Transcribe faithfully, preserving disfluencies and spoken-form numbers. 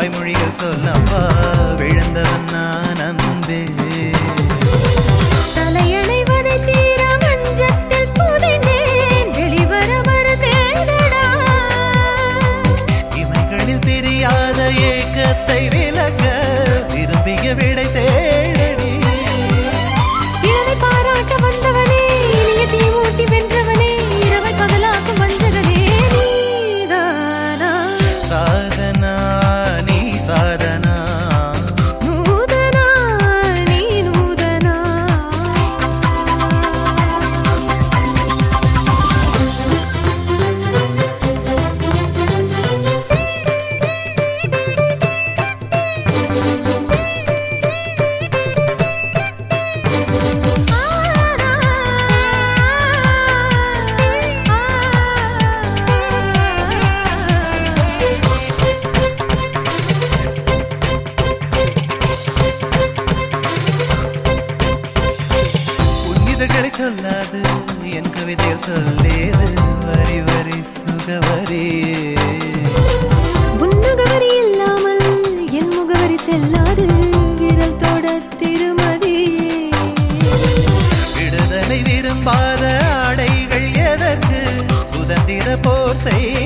வாய்மொழிகள் சொல்லப்பா விழுந்தவன் நான் அன்பே தலையணைவதை தீர மஞ்சத்தில் புதைந்தேன் வெளிவர மறுதேடடா இமைகளில் பிரியாத ஏக்கத்தை விலக்க விரும்பிய விடை தேடடி இளமை பாராட்ட வந்தவனே இனிய தீ மூட்டி வென்றவனே இரவை பகலாக்கும் வஞ்சகனே நீதானா சாதனா நீ சாதனா நூதனா நீ நூதனா புனிதர்களை சொல்லாது என் கவிதையில் சொல்லேது வரி வரி சுகவரி உன் முகவரி இல்லாமல் என் முகவரி செல்லாது விரல் தொட திருமதியே விடுதலை விரும்பாத ஆடைகள் எதற்கு சுதந்திர போர் செய்